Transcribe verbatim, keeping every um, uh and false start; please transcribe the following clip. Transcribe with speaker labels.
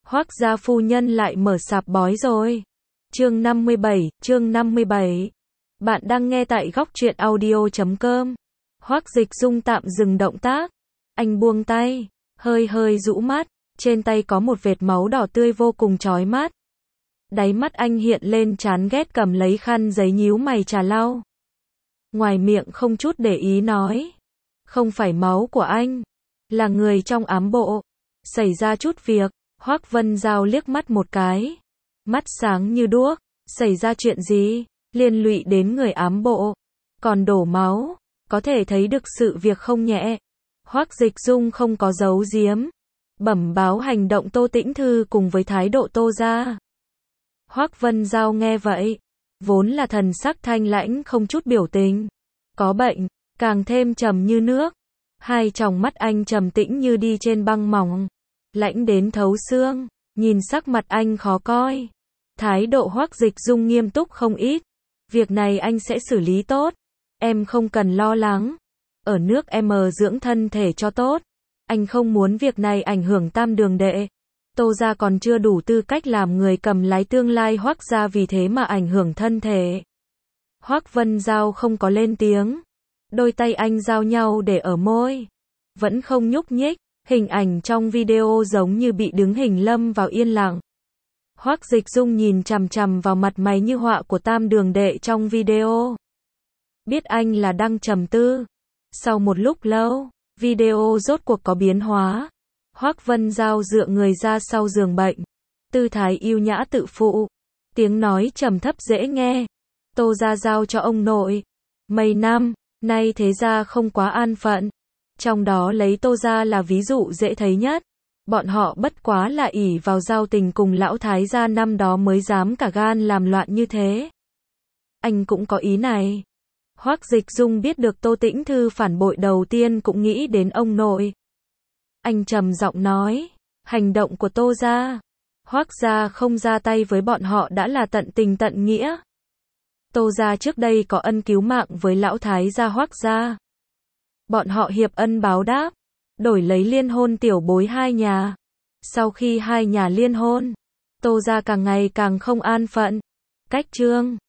Speaker 1: Hoác gia phu nhân lại mở sạp bói rồi. Chương năm mươi bảy, chương năm mươi bảy. Bạn đang nghe tại góc truyện audio chấm com. Hoác Dịch Dung tạm dừng động tác. Anh buông tay, hơi hơi rũ mắt, trên tay có một vệt máu đỏ tươi vô cùng chói mắt. Đáy mắt anh hiện lên chán ghét, cầm lấy khăn giấy nhíu mày trà lau. Ngoài miệng không chút để ý nói, không phải máu của anh, là người trong ám bộ. Xảy ra chút việc. Hoác Vân Giao liếc mắt một cái, mắt sáng như đuốc. Xảy ra chuyện gì? Liên lụy đến người ám bộ, còn đổ máu, có thể thấy được sự việc không nhẹ. Hoác Dịch Dung không có giấu giếm, bẩm báo hành động Tô Tĩnh Thư cùng với thái độ Tô gia. Hoác Vân Giao nghe vậy, vốn là thần sắc thanh lãnh không chút biểu tình, có bệnh, càng thêm trầm như nước. Hai tròng mắt anh trầm tĩnh như đi trên băng mỏng, lãnh đến thấu xương, nhìn sắc mặt anh khó coi. Thái độ Hoác Dịch Dung nghiêm túc không ít. Việc này anh sẽ xử lý tốt, em không cần lo lắng. Ở nước em dưỡng thân thể cho tốt, anh không muốn việc này ảnh hưởng Tam Đường Đệ. Tô gia còn chưa đủ tư cách làm người cầm lái tương lai Hoác gia, vì thế mà ảnh hưởng thân thể. Hoác Vân Giao không có lên tiếng, đôi tay anh giao nhau để ở môi, vẫn không nhúc nhích. Hình ảnh trong video giống như bị đứng hình, lâm vào yên lặng. Hoác Dịch Dung nhìn chằm chằm vào mặt mày như họa của Tam Đường Đệ trong video, biết anh là đang trầm tư. Sau một lúc lâu, video rốt cuộc có biến hóa. Hoác Vân Giao dựa người ra sau giường bệnh, tư thái yêu nhã tự phụ, tiếng nói trầm thấp dễ nghe. Tô gia giao cho ông nội, mấy năm nay thế gia không quá an phận, trong đó lấy Tô gia là ví dụ dễ thấy nhất. Bọn họ bất quá là ỷ vào giao tình cùng lão thái gia năm đó mới dám cả gan làm loạn như thế. Anh cũng có ý này. Hoác Dịch Dung biết được Tô Tĩnh Thư phản bội, đầu tiên cũng nghĩ đến ông nội. Anh trầm giọng nói, hành động của Tô gia, Hoác gia không ra tay với bọn họ đã là tận tình tận nghĩa. Tô gia trước đây có ân cứu mạng với lão thái gia Hoác gia, bọn họ hiệp ân báo đáp, đổi lấy liên hôn tiểu bối hai nhà. Sau khi hai nhà liên hôn, Tô gia càng ngày càng không an phận. Cách chương